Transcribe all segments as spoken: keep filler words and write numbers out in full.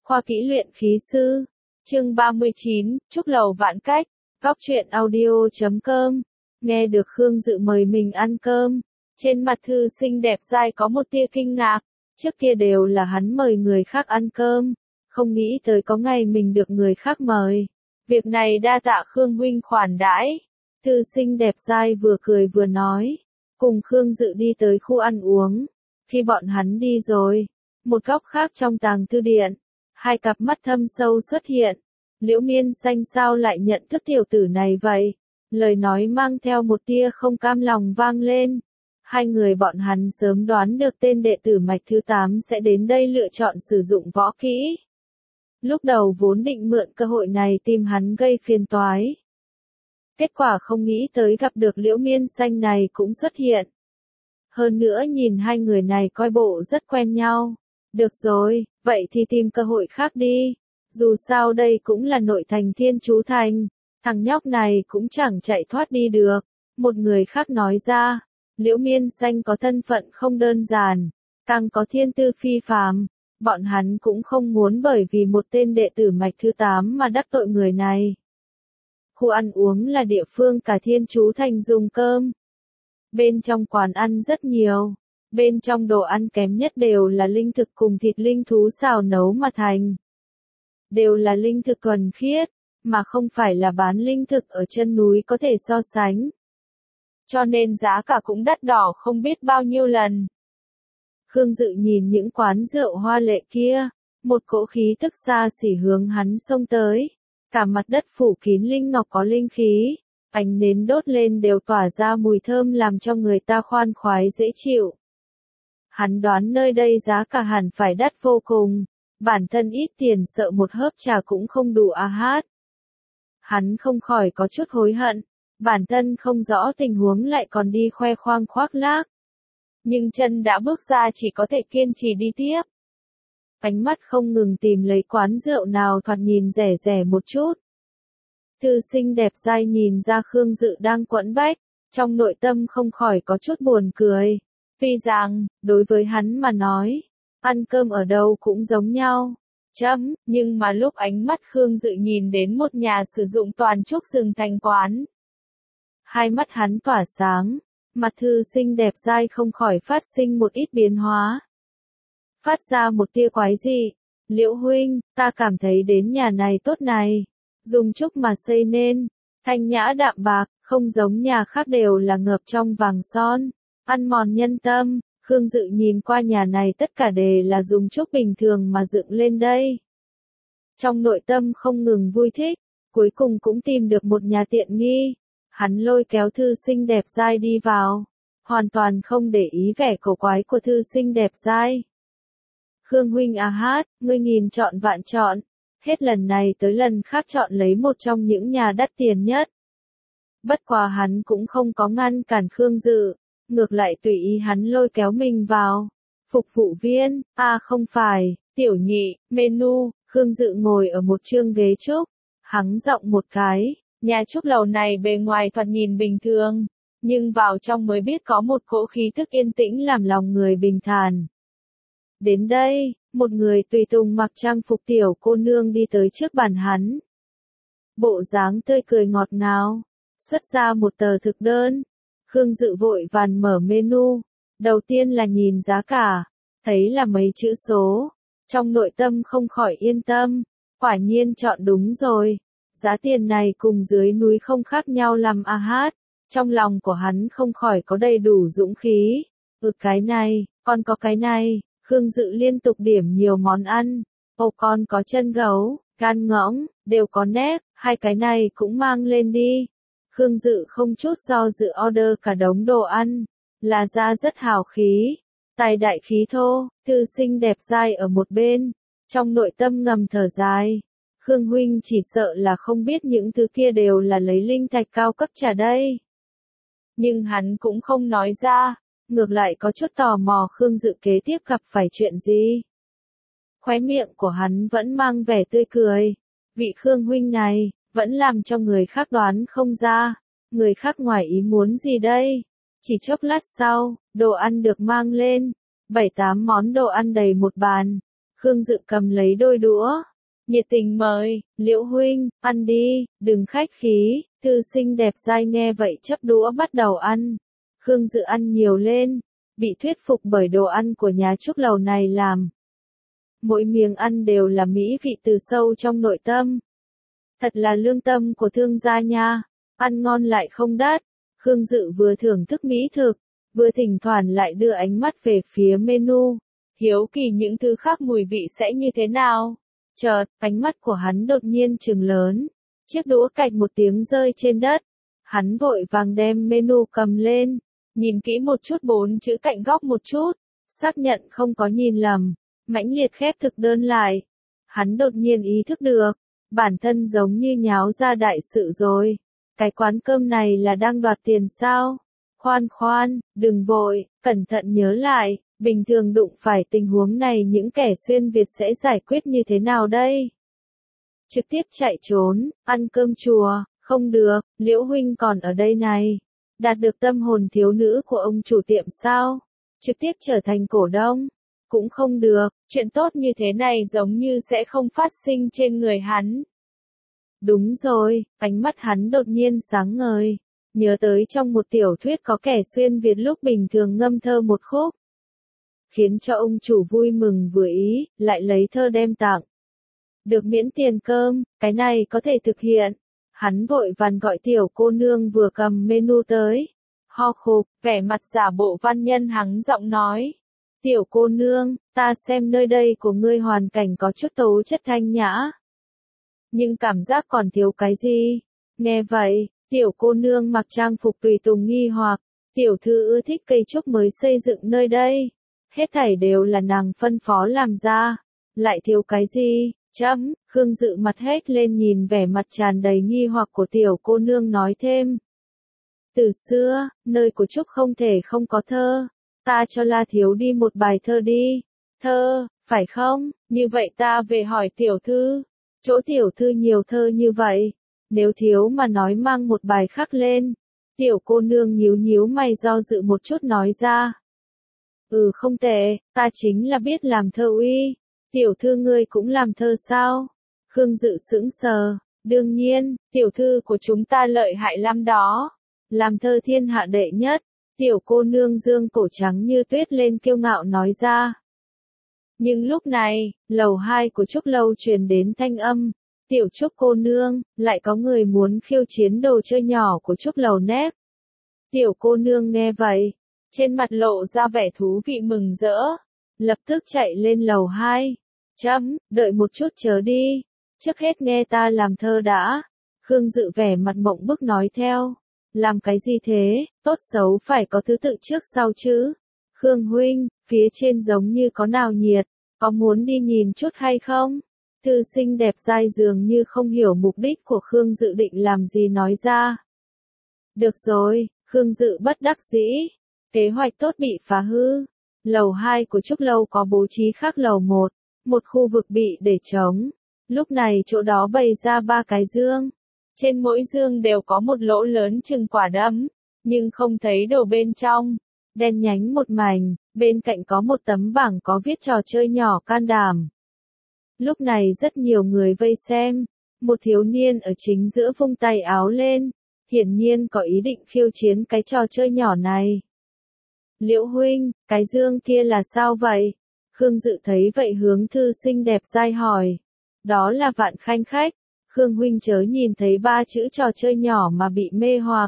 Khoa kỹ luyện khí sư. Chương ba mươi chín, Trúc lầu vạn cách. Góc truyện audio chấm com. Nghe được Khương Dự mời mình ăn cơm. Trên mặt thư xinh đẹp dai có một tia kinh ngạc. Trước kia đều là hắn mời người khác ăn cơm. Không nghĩ tới có ngày mình được người khác mời. Việc này đa tạ Khương huynh khoản đãi. Thư xinh đẹp dai vừa cười vừa nói. Cùng Khương Dự đi tới khu ăn uống. Khi bọn hắn đi rồi, một góc khác trong tàng thư điện, hai cặp mắt thâm sâu xuất hiện. Liễu Miên Xanh sao lại nhận thức tiểu tử này vậy? Lời nói mang theo một tia không cam lòng vang lên. Hai người bọn hắn sớm đoán được tên đệ tử mạch thứ tám sẽ đến đây lựa chọn sử dụng võ kỹ. Lúc đầu vốn định mượn cơ hội này tìm hắn gây phiền toái. Kết quả không nghĩ tới gặp được Liễu Miên Xanh này cũng xuất hiện. Hơn nữa nhìn hai người này coi bộ rất quen nhau. Được rồi, vậy thì tìm cơ hội khác đi. Dù sao đây cũng là nội thành Thiên Chú Thành. Thằng nhóc này cũng chẳng chạy thoát đi được. Một người khác nói ra, Liễu Miên Xanh có thân phận không đơn giản, càng có thiên tư phi phàm. Bọn hắn cũng không muốn bởi vì một tên đệ tử mạch thứ tám mà đắc tội người này. Khu ăn uống là địa phương cả Thiên Chú Thành dùng cơm. Bên trong quán ăn rất nhiều. Bên trong đồ ăn kém nhất đều là linh thực cùng thịt linh thú xào nấu mà thành. Đều là linh thực thuần khiết, mà không phải là bán linh thực ở chân núi có thể so sánh. Cho nên giá cả cũng đắt đỏ không biết bao nhiêu lần. Khương Dự nhìn những quán rượu hoa lệ kia, một cỗ khí tức xa xỉ hướng hắn xông tới. Cả mặt đất phủ kín linh ngọc có linh khí. Ánh nến đốt lên đều tỏa ra mùi thơm làm cho người ta khoan khoái dễ chịu. Hắn đoán nơi đây giá cả hẳn phải đắt vô cùng, bản thân ít tiền sợ một hớp trà cũng không đủ a hát. Hắn không khỏi có chút hối hận, bản thân không rõ tình huống lại còn đi khoe khoang khoác lác. Nhưng chân đã bước ra chỉ có thể kiên trì đi tiếp. Ánh mắt không ngừng tìm lấy quán rượu nào thoạt nhìn rẻ rẻ một chút. Thư xinh đẹp dai nhìn ra Khương Dự đang quẫn bách, trong nội tâm không khỏi có chút buồn cười. Tuy rằng, đối với hắn mà nói, ăn cơm ở đâu cũng giống nhau. Chấm, nhưng mà lúc ánh mắt Khương Dự nhìn đến một nhà sử dụng toàn trúc rừng thành quán. Hai mắt hắn tỏa sáng, mặt thư xinh đẹp dai không khỏi phát sinh một ít biến hóa. Phát ra một tia quái dị. Liễu huynh, ta cảm thấy đến nhà này tốt này. Dùng trúc mà xây nên, thanh nhã đạm bạc, không giống nhà khác đều là ngập trong vàng son, ăn mòn nhân tâm. Khương Dự nhìn qua nhà này tất cả đều là dùng trúc bình thường mà dựng lên đây. Trong nội tâm không ngừng vui thích, cuối cùng cũng tìm được một nhà tiện nghi. Hắn lôi kéo thư xinh đẹp dai đi vào, hoàn toàn không để ý vẻ cổ quái của thư xinh đẹp dai. Khương huynh a hát, ngươi nghìn chọn vạn chọn. Hết lần này tới lần khác chọn lấy một trong những nhà đắt tiền nhất. Bất quá hắn cũng không có ngăn cản Khương Dự, ngược lại tùy ý hắn lôi kéo mình vào. Phục vụ viên, a à không phải, tiểu nhị, menu. Khương Dự ngồi ở một chương ghế trúc, hắng giọng một cái. Nhà trúc lầu này bề ngoài thoạt nhìn bình thường, nhưng vào trong mới biết có một cỗ khí thức yên tĩnh làm lòng người bình thản. Đến đây, một người tùy tùng mặc trang phục tiểu cô nương đi tới trước bàn hắn. Bộ dáng tươi cười ngọt ngào, xuất ra một tờ thực đơn. Khương Dự vội vàng mở menu, đầu tiên là nhìn giá cả, thấy là mấy chữ số, trong nội tâm không khỏi yên tâm, quả nhiên chọn đúng rồi, giá tiền này cùng dưới núi không khác nhau làm a hát, trong lòng của hắn không khỏi có đầy đủ dũng khí. Ừ cái này, còn có cái này. Khương Dự liên tục điểm nhiều món ăn. Ồ con có chân gấu, gan ngỗng, đều có nếp, hai cái này cũng mang lên đi. Khương Dự không chút do dự order cả đống đồ ăn. Là ra rất hào khí. Tài đại khí thô, thư xinh đẹp dai ở một bên. Trong nội tâm ngầm thở dài. Khương huynh chỉ sợ là không biết những thứ kia đều là lấy linh thạch cao cấp trả đây. Nhưng hắn cũng không nói ra. Ngược lại có chút tò mò Khương Dự kế tiếp gặp phải chuyện gì. Khóe miệng của hắn vẫn mang vẻ tươi cười. Vị Khương huynh này, vẫn làm cho người khác đoán không ra. Người khác ngoài ý muốn gì đây? Chỉ chốc lát sau, đồ ăn được mang lên. Bảy tám món đồ ăn đầy một bàn. Khương Dự cầm lấy đôi đũa, nhiệt tình mời, Liễu huynh, ăn đi, đừng khách khí. Thư sinh đẹp dai nghe vậy chấp đũa bắt đầu ăn. Khương Dự ăn nhiều lên, bị thuyết phục bởi đồ ăn của nhà trúc lầu này làm. Mỗi miếng ăn đều là mỹ vị từ sâu trong nội tâm. Thật là lương tâm của thương gia nha, ăn ngon lại không đắt. Khương Dự vừa thưởng thức mỹ thực, vừa thỉnh thoảng lại đưa ánh mắt về phía menu. Hiếu kỳ những thứ khác mùi vị sẽ như thế nào. Chợt, ánh mắt của hắn đột nhiên trừng lớn. Chiếc đũa cạch một tiếng rơi trên đất. Hắn vội vàng đem menu cầm lên, nhìn kỹ một chút bốn chữ cạnh góc một chút, xác nhận không có nhìn lầm, mãnh liệt khép thực đơn lại. Hắn đột nhiên ý thức được, bản thân giống như nháo ra đại sự rồi. Cái quán cơm này là đang đoạt tiền sao? Khoan khoan, đừng vội, cẩn thận nhớ lại, bình thường đụng phải tình huống này những kẻ xuyên Việt sẽ giải quyết như thế nào đây? Trực tiếp chạy trốn, ăn cơm chùa, không được, Liễu huynh còn ở đây này. Đạt được tâm hồn thiếu nữ của ông chủ tiệm sao? Trực tiếp trở thành cổ đông, cũng không được, chuyện tốt như thế này giống như sẽ không phát sinh trên người hắn. Đúng rồi, ánh mắt hắn đột nhiên sáng ngời, nhớ tới trong một tiểu thuyết có kẻ xuyên Việt lúc bình thường ngâm thơ một khúc. Khiến cho ông chủ vui mừng vừa ý, lại lấy thơ đem tặng. Được miễn tiền cơm, cái này có thể thực hiện. Hắn vội vàng gọi tiểu cô nương vừa cầm menu tới. Ho khục, vẻ mặt giả bộ văn nhân hắng giọng nói. Tiểu cô nương, ta xem nơi đây của ngươi hoàn cảnh có chút tố chất thanh nhã. Nhưng cảm giác còn thiếu cái gì? Nghe vậy, tiểu cô nương mặc trang phục tùy tùng nghi hoặc. Tiểu thư ưa thích cây trúc mới xây dựng nơi đây. Hết thảy đều là nàng phân phó làm ra. Lại thiếu cái gì? Chấm, Khương Dự mặt hết lên nhìn vẻ mặt tràn đầy nghi hoặc của tiểu cô nương nói thêm. Từ xưa, nơi của Trúc không thể không có thơ. Ta cho La Thiếu đi một bài thơ đi. Thơ, phải không? Như vậy ta về hỏi tiểu thư. Chỗ tiểu thư nhiều thơ như vậy. Nếu thiếu mà nói mang một bài khác lên. Tiểu cô nương nhíu nhíu mày do dự một chút nói ra. Ừ không tệ, ta chính là biết làm thơ uy. Tiểu thư ngươi cũng làm thơ sao? Khương Dự sững sờ, đương nhiên, tiểu thư của chúng ta lợi hại lắm đó. Làm thơ thiên hạ đệ nhất, tiểu cô nương dương cổ trắng như tuyết lên kiêu ngạo nói ra. Nhưng lúc này, lầu hai của Trúc Lâu truyền đến thanh âm. Tiểu Trúc cô nương, lại có người muốn khiêu chiến đồ chơi nhỏ của Trúc Lầu nép. Tiểu cô nương nghe vậy, trên mặt lộ ra vẻ thú vị mừng rỡ. Lập tức chạy lên lầu hai. Chấm, đợi một chút chờ đi. Trước hết nghe ta làm thơ đã. Khương Dự vẻ mặt mộng bức nói theo. Làm cái gì thế, tốt xấu phải có thứ tự trước sau chứ. Khương huynh, phía trên giống như có nào nhiệt, có muốn đi nhìn chút hay không? Thư sinh đẹp dai dường như không hiểu mục đích của Khương Dự định làm gì nói ra. Được rồi, Khương Dự bất đắc dĩ. Kế hoạch tốt bị phá hư. Lầu hai của Trúc Lâu có bố trí khác lầu một. Một khu vực bị để trống. Lúc này chỗ đó bày ra ba cái dương. Trên mỗi dương đều có một lỗ lớn chừng quả đấm. Nhưng không thấy đồ bên trong. Đen nhánh một mảnh, bên cạnh có một tấm bảng có viết trò chơi nhỏ can đảm. Lúc này rất nhiều người vây xem. Một thiếu niên ở chính giữa vung tay áo lên. Hiển nhiên có ý định khiêu chiến cái trò chơi nhỏ này. Liễu huynh, cái dương kia là sao vậy? Khương Dự thấy vậy hướng thư sinh đẹp dai hỏi. Đó là Vạn Khanh Khách. Khương huynh chớ nhìn thấy ba chữ trò chơi nhỏ mà bị mê hoặc.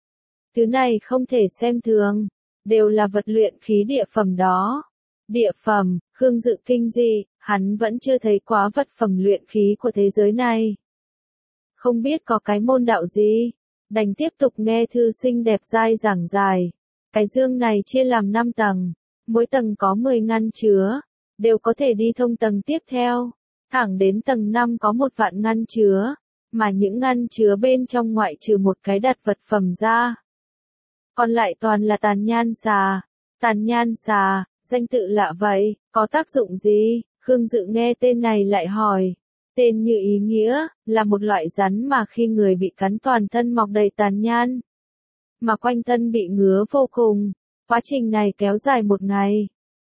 Thứ này không thể xem thường. Đều là vật luyện khí địa phẩm đó. Địa phẩm, Khương Dự kinh dị, hắn vẫn chưa thấy quá vật phẩm luyện khí của thế giới này. Không biết có cái môn đạo gì. Đành tiếp tục nghe thư sinh đẹp dai giảng dài. Cái dương này chia làm năm tầng. Mỗi tầng có mười ngăn chứa. Đều có thể đi thông tầng tiếp theo. Thẳng đến tầng năm có một vạn ngăn chứa. Mà những ngăn chứa bên trong ngoại trừ một cái đặt vật phẩm ra. Còn lại toàn là tàn nhan xà. Tàn nhan xà, danh tự lạ vậy, có tác dụng gì? Khương Dự nghe tên này lại hỏi. Tên như ý nghĩa, là một loại rắn mà khi người bị cắn toàn thân mọc đầy tàn nhan. Mà quanh thân bị ngứa vô cùng. Quá trình này kéo dài một ngày.